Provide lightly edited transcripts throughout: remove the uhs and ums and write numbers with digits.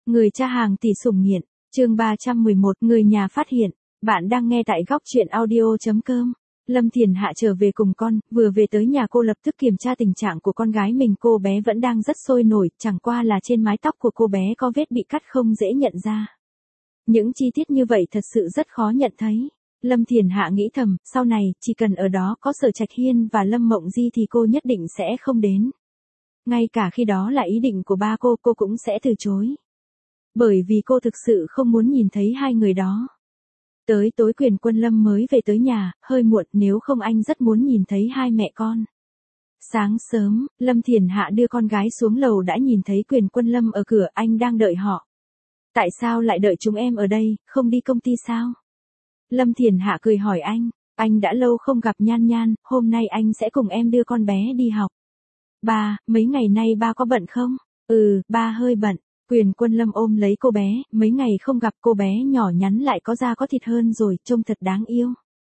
Người cha hàng tỷ sủng nghiện, chương 311, người nhà phát hiện. Bạn đang nghe tại góc chuyện audio.com. Lâm Thiền Hạ trở về cùng con, vừa về tới nhà cô lập tức kiểm tra tình trạng của con gái mình. Cô bé vẫn đang rất sôi nổi, chẳng qua là trên mái tóc của cô bé có vết bị cắt không dễ nhận ra. Những chi tiết như vậy thật sự rất khó nhận thấy. Lâm Thiền Hạ nghĩ thầm, sau này, chỉ cần ở đó có Sở Trạch Hiên và Lâm Mộng Di thì cô nhất định sẽ không đến. Ngay cả khi đó là ý định của ba cô cũng sẽ từ chối. Bởi vì cô thực sự không muốn nhìn thấy hai người đó. Tới tối Quyền Quân Lâm mới về tới nhà, hơi muộn, nếu không anh rất muốn nhìn thấy hai mẹ con. Sáng sớm, Lâm Thiền Hạ đưa con gái xuống lầu đã nhìn thấy Quyền Quân Lâm ở cửa, anh đang đợi họ. Tại sao lại đợi chúng em ở đây, không đi công ty sao? Lâm Thiền Hạ cười hỏi anh đã lâu không gặp Nhan Nhan, hôm nay anh sẽ cùng em đưa con bé đi học. Ba, mấy ngày nay ba có bận không? Ba hơi bận. Quyền Quân Lâm ôm lấy cô bé, mấy ngày không gặp cô bé nhỏ nhắn lại có da có thịt hơn rồi, trông thật đáng yêu.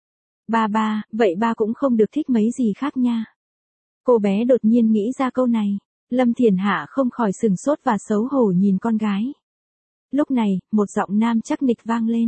Ba, vậy ba cũng không được thích mấy gì khác nha. Cô bé đột nhiên nghĩ ra câu này. Lâm Thiền Hạ không khỏi sừng sốt và xấu hổ nhìn con gái. Lúc này, một giọng nam chắc nịch vang lên.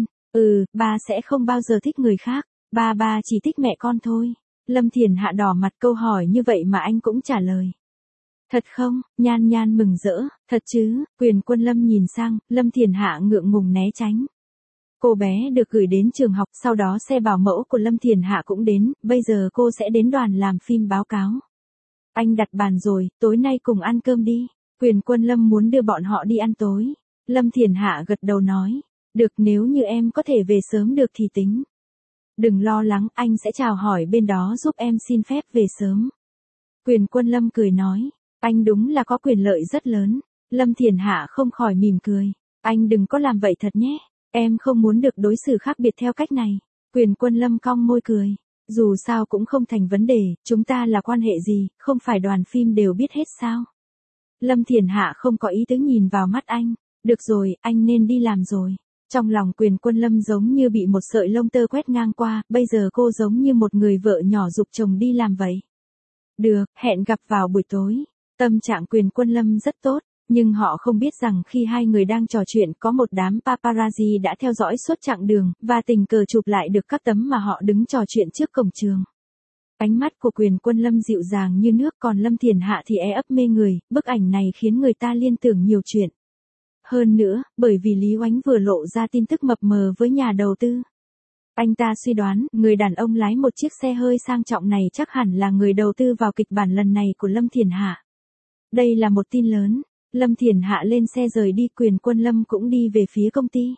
Ba sẽ không bao giờ thích người khác, ba chỉ thích mẹ con thôi. Lâm Thiền Hạ đỏ mặt, câu hỏi như vậy mà anh cũng trả lời. Thật không? Nhan Nhan mừng rỡ, thật chứ? Quyền Quân Lâm nhìn sang, Lâm Thiền Hạ ngượng ngùng né tránh. Cô bé được gửi đến trường học, sau đó xe bảo mẫu của Lâm Thiền Hạ cũng đến, bây giờ cô sẽ đến đoàn làm phim báo cáo. Anh đặt bàn rồi, tối nay cùng ăn cơm đi. Quyền Quân Lâm muốn đưa bọn họ đi ăn tối. Lâm Thiền Hạ gật đầu nói, được, nếu như em có thể về sớm được thì tính. Đừng lo lắng, anh sẽ chào hỏi bên đó giúp em xin phép về sớm. Quyền Quân Lâm cười nói, anh đúng là có quyền lợi rất lớn. Lâm Thiền Hạ không khỏi mỉm cười. Anh đừng có làm vậy thật nhé. Em không muốn được đối xử khác biệt theo cách này. Quyền Quân Lâm cong môi cười. Dù sao cũng không thành vấn đề, chúng ta là quan hệ gì, không phải đoàn phim đều biết hết sao. Lâm Thiền Hạ không có ý tứ nhìn vào mắt anh. Được rồi, anh nên đi làm rồi. Trong lòng Quyền Quân Lâm giống như bị một sợi lông tơ quét ngang qua, bây giờ cô giống như một người vợ nhỏ giục chồng đi làm vậy. Được, hẹn gặp vào buổi tối. Tâm trạng Quyền Quân Lâm rất tốt, nhưng họ không biết rằng khi hai người đang trò chuyện có một đám paparazzi đã theo dõi suốt chặng đường, và tình cờ chụp lại được các tấm mà họ đứng trò chuyện trước cổng trường. Ánh mắt của Quyền Quân Lâm dịu dàng như nước, còn Lâm Thiền Hạ thì ấp mê người, bức ảnh này khiến người ta liên tưởng nhiều chuyện. Hơn nữa, bởi vì Lý Oánh vừa lộ ra tin tức mập mờ với nhà đầu tư. Anh ta suy đoán, người đàn ông lái một chiếc xe hơi sang trọng này chắc hẳn là người đầu tư vào kịch bản lần này của Lâm Thiền Hạ. Đây là một tin lớn. Lâm Thiền Hạ lên xe rời đi, Quyền Quân Lâm cũng đi về phía công ty.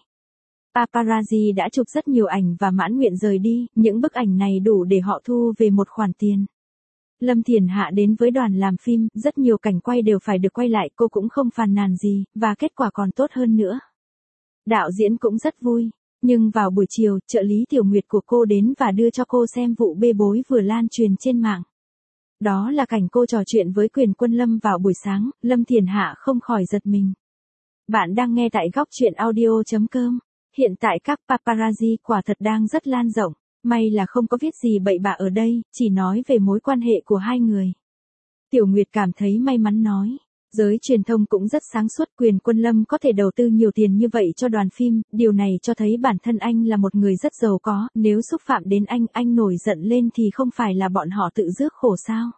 Paparazzi đã chụp rất nhiều ảnh và mãn nguyện rời đi, những bức ảnh này đủ để họ thu về một khoản tiền. Lâm Thiền Hạ đến với đoàn làm phim, rất nhiều cảnh quay đều phải được quay lại, cô cũng không phàn nàn gì, và kết quả còn tốt hơn nữa. Đạo diễn cũng rất vui. Nhưng vào buổi chiều, trợ lý Tiểu Nguyệt của cô đến và đưa cho cô xem vụ bê bối vừa lan truyền trên mạng. Đó là cảnh cô trò chuyện với Quyền Quân Lâm vào buổi sáng, Lâm Thiền Hạ không khỏi giật mình. Bạn đang nghe tại góc chuyện audio.com. Hiện tại các paparazzi quả thật đang rất lan rộng, may là không có viết gì bậy bạ ở đây, chỉ nói về mối quan hệ của hai người. Tiểu Nguyệt cảm thấy may mắn nói. Giới truyền thông cũng rất sáng suốt, Quyền Quân Lâm có thể đầu tư nhiều tiền như vậy cho đoàn phim, điều này cho thấy bản thân anh là một người rất giàu có, nếu xúc phạm đến anh nổi giận lên thì không phải là bọn họ tự rước khổ sao.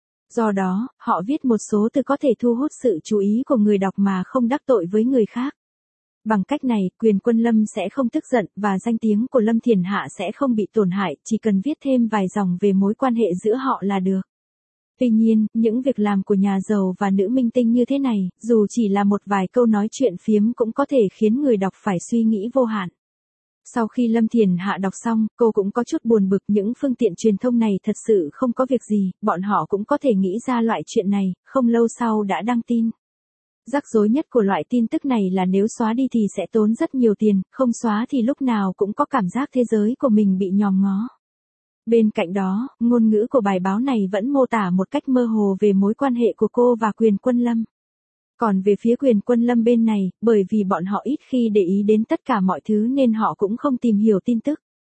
Do đó, họ viết một số từ có thể thu hút sự chú ý của người đọc mà không đắc tội với người khác. Bằng cách này, Quyền Quân Lâm sẽ không tức giận, và danh tiếng của Lâm Thiền Hạ sẽ không bị tổn hại, chỉ cần viết thêm vài dòng về mối quan hệ giữa họ là được. Tuy nhiên, những việc làm của nhà giàu và nữ minh tinh như thế này, dù chỉ là một vài câu nói chuyện phiếm cũng có thể khiến người đọc phải suy nghĩ vô hạn. Sau khi Lâm Thiền Hạ đọc xong, cô cũng có chút buồn bực, những phương tiện truyền thông này thật sự không có việc gì, bọn họ cũng có thể nghĩ ra loại chuyện này, không lâu sau đã đăng tin. Rắc rối nhất của loại tin tức này là nếu xóa đi thì sẽ tốn rất nhiều tiền, không xóa thì lúc nào cũng có cảm giác thế giới của mình bị nhòm ngó. Bên cạnh đó, ngôn ngữ của bài báo này vẫn mô tả một cách mơ hồ về mối quan hệ của cô và Quyền Quân Lâm. Còn về phía Quyền Quân Lâm bên này, bởi vì bọn họ ít khi để ý đến tất cả mọi thứ nên họ cũng không tìm hiểu tin tức.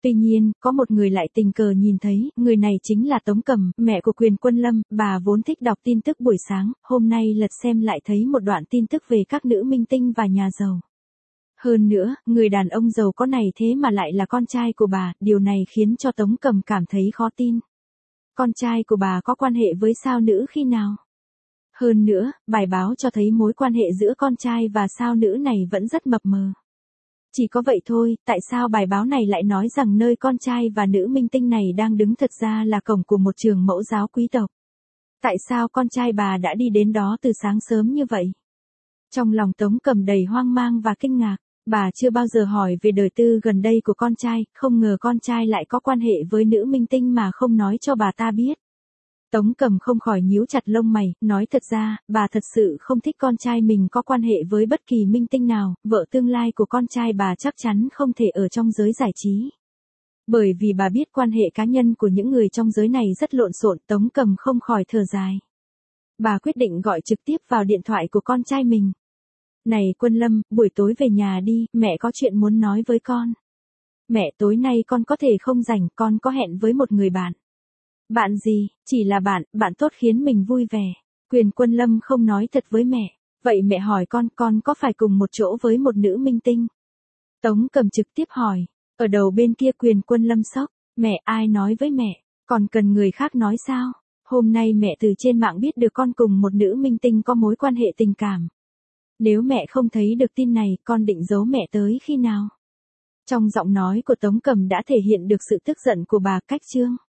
Tuy nhiên, có một người lại tình cờ nhìn thấy, người này chính là Tống Cầm, mẹ của Quyền Quân Lâm, bà vốn thích đọc tin tức buổi sáng, hôm nay lật xem lại thấy một đoạn tin tức về các nữ minh tinh và nhà giàu. Hơn nữa, người đàn ông giàu có này thế mà lại là con trai của bà, điều này khiến cho Tống Cầm cảm thấy khó tin. Con trai của bà có quan hệ với sao nữ khi nào? Hơn nữa, bài báo cho thấy mối quan hệ giữa con trai và sao nữ này vẫn rất mập mờ. Chỉ có vậy thôi, tại sao bài báo này lại nói rằng nơi con trai và nữ minh tinh này đang đứng thật ra là cổng của một trường mẫu giáo quý tộc? Tại sao con trai bà đã đi đến đó từ sáng sớm như vậy? Trong lòng Tống Cầm đầy hoang mang và kinh ngạc, bà chưa bao giờ hỏi về đời tư gần đây của con trai, không ngờ con trai lại có quan hệ với nữ minh tinh mà không nói cho bà ta biết. Tống Cầm không khỏi nhíu chặt lông mày, nói thật ra, bà thật sự không thích con trai mình có quan hệ với bất kỳ minh tinh nào, vợ tương lai của con trai bà chắc chắn không thể ở trong giới giải trí. Bởi vì bà biết quan hệ cá nhân của những người trong giới này rất lộn xộn, Tống Cầm không khỏi thở dài. Bà quyết định gọi trực tiếp vào điện thoại của con trai mình. Này Quân Lâm, buổi tối về nhà đi, mẹ có chuyện muốn nói với con. Mẹ, tối nay con có thể không rảnh, con có hẹn với một người bạn. Bạn gì? Chỉ là bạn tốt khiến mình vui vẻ. Quyền Quân Lâm không nói thật với mẹ. Vậy mẹ hỏi con có phải cùng một chỗ với một nữ minh tinh? Tống Cầm trực tiếp hỏi. Ở đầu bên kia Quyền Quân Lâm sốc. Mẹ, ai nói với mẹ? Còn cần người khác nói sao? Hôm nay mẹ từ trên mạng biết được con cùng một nữ minh tinh có mối quan hệ tình cảm. Nếu mẹ không thấy được tin này, con định giấu mẹ tới khi nào? Trong giọng nói của Tống Cầm đã thể hiện được sự tức giận của bà Cách Trương.